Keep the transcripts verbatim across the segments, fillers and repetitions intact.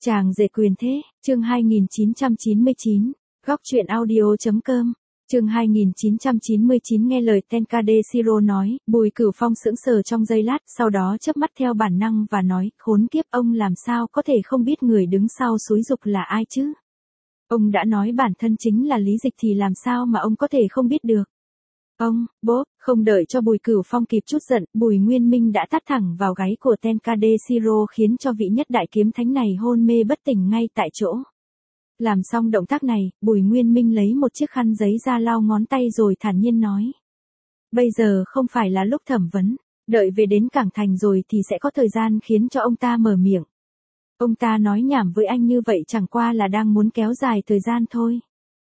Chàng rể quyền thế, chương hai nghìn chín trăm chín mươi chín, góc truyện audio.com, chương hai nghìn chín trăm chín mươi chín nghe lời Tenkade Shiro nói, Bùi Cửu Phong sững sờ trong giây lát, sau đó chớp mắt theo bản năng và nói, khốn kiếp ông làm sao có thể không biết người đứng sau xúi giục là ai chứ? Ông đã nói bản thân chính là Lý Dịch thì làm sao mà ông có thể không biết được? Ông, bốp, không đợi cho Bùi Cửu Phong kịp chút giận, Bùi Nguyên Minh đã tát thẳng vào gáy của Tenkade Shiro khiến cho vị nhất đại kiếm thánh này hôn mê bất tỉnh ngay tại chỗ. Làm xong động tác này, Bùi Nguyên Minh lấy một chiếc khăn giấy ra lau ngón tay rồi thản nhiên nói. Bây giờ không phải là lúc thẩm vấn, đợi về đến Cảng Thành rồi thì sẽ có thời gian khiến cho ông ta mở miệng. Ông ta nói nhảm với anh như vậy chẳng qua là đang muốn kéo dài thời gian thôi.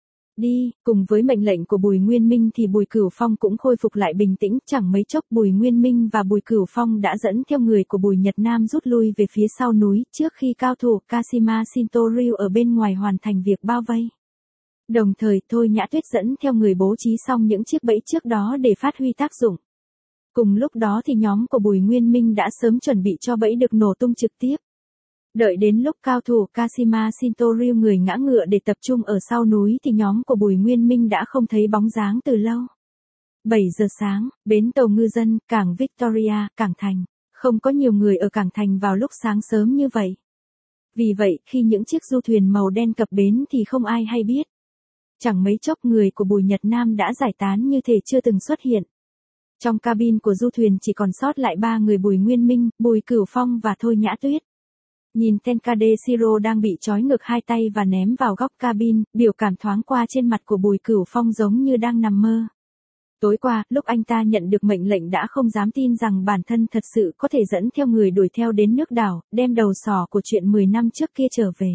Đi, cùng với mệnh lệnh của Bùi Nguyên Minh thì Bùi Cửu Phong cũng khôi phục lại bình tĩnh, chẳng mấy chốc Bùi Nguyên Minh và Bùi Cửu Phong đã dẫn theo người của Bùi Nhật Nam rút lui về phía sau núi, trước khi cao thủ Kashima Shintoryu ở bên ngoài hoàn thành việc bao vây. Đồng thời Thôi Nhã Tuyết dẫn theo người bố trí xong những chiếc bẫy trước đó để phát huy tác dụng. Cùng lúc đó thì nhóm của Bùi Nguyên Minh đã sớm chuẩn bị cho bẫy được nổ tung trực tiếp. Đợi đến lúc cao thủ Kashima Shintoryu người ngã ngựa để tập trung ở sau núi thì nhóm của Bùi Nguyên Minh đã không thấy bóng dáng từ lâu. bảy giờ sáng, bến tàu ngư dân, cảng Victoria, Cảng Thành. Không có nhiều người ở Cảng Thành vào lúc sáng sớm như vậy. Vì vậy, khi những chiếc du thuyền màu đen cập bến thì không ai hay biết. Chẳng mấy chốc người của Bùi Nhật Nam đã giải tán như thể chưa từng xuất hiện. Trong cabin của du thuyền chỉ còn sót lại ba người Bùi Nguyên Minh, Bùi Cửu Phong và Thôi Nhã Tuyết. Nhìn Tenkade Shiro đang bị trói ngược hai tay và ném vào góc cabin, biểu cảm thoáng qua trên mặt của Bùi Cửu Phong giống như đang nằm mơ. Tối qua, lúc anh ta nhận được mệnh lệnh đã không dám tin rằng bản thân thật sự có thể dẫn theo người đuổi theo đến nước đảo, đem đầu sỏ của chuyện mười năm trước kia trở về.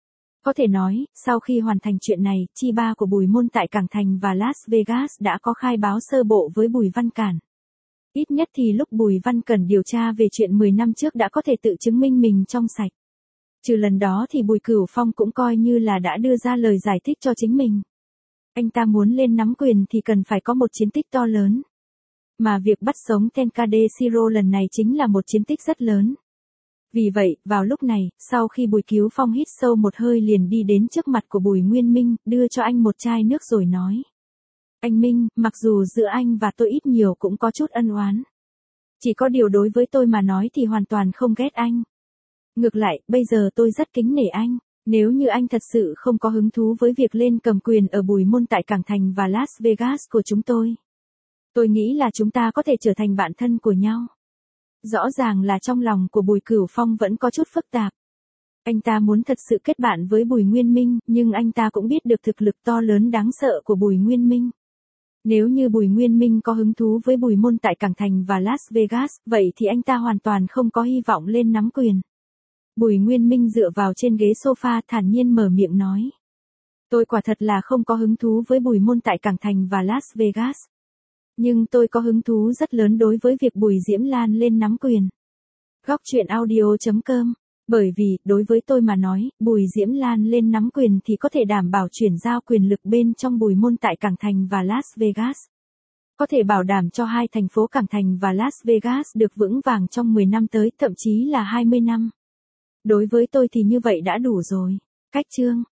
Có thể nói, sau khi hoàn thành chuyện này, chi ba của Bùi Môn tại Cảng Thành và Las Vegas đã có khai báo sơ bộ với Bùi Văn Cản. Ít nhất thì lúc Bùi Văn Cẩn điều tra về chuyện mười năm trước đã có thể tự chứng minh mình trong sạch. Trừ lần đó thì Bùi Cửu Phong cũng coi như là đã đưa ra lời giải thích cho chính mình. Anh ta muốn lên nắm quyền thì cần phải có một chiến tích to lớn. Mà việc bắt sống Tenkade Shiro lần này chính là một chiến tích rất lớn. Vì vậy, vào lúc này, sau khi Bùi Cửu Phong hít sâu một hơi liền đi đến trước mặt của Bùi Nguyên Minh, đưa cho anh một chai nước rồi nói. Anh Minh, mặc dù giữa anh và tôi ít nhiều cũng có chút ân oán. Chỉ có điều đối với tôi mà nói thì hoàn toàn không ghét anh. Ngược lại, bây giờ tôi rất kính nể anh. Nếu như anh thật sự không có hứng thú với việc lên cầm quyền ở Bùi Môn tại Cảng Thành và Las Vegas của chúng tôi. Tôi nghĩ là chúng ta có thể trở thành bạn thân của nhau. Rõ ràng là trong lòng của Bùi Cửu Phong vẫn có chút phức tạp. Anh ta muốn thật sự kết bạn với Bùi Nguyên Minh, nhưng anh ta cũng biết được thực lực to lớn đáng sợ của Bùi Nguyên Minh. Nếu như Bùi Nguyên Minh có hứng thú với Bùi Môn tại Cảng Thành và Las Vegas, vậy thì anh ta hoàn toàn không có hy vọng lên nắm quyền. Bùi Nguyên Minh dựa vào trên ghế sofa thản nhiên mở miệng nói. Tôi quả thật là không có hứng thú với Bùi Môn tại Cảng Thành và Las Vegas. Nhưng tôi có hứng thú rất lớn đối với việc Bùi Diễm Lan lên nắm quyền. Góc truyện audio.com. Bởi vì, đối với tôi mà nói, Bùi Diễm Lan lên nắm quyền thì có thể đảm bảo chuyển giao quyền lực bên trong Bùi Môn tại Cảng Thành và Las Vegas. Có thể bảo đảm cho hai thành phố Cảng Thành và Las Vegas được vững vàng trong mười năm tới, thậm chí là hai mươi năm. Đối với tôi thì như vậy đã đủ rồi. Cách chương.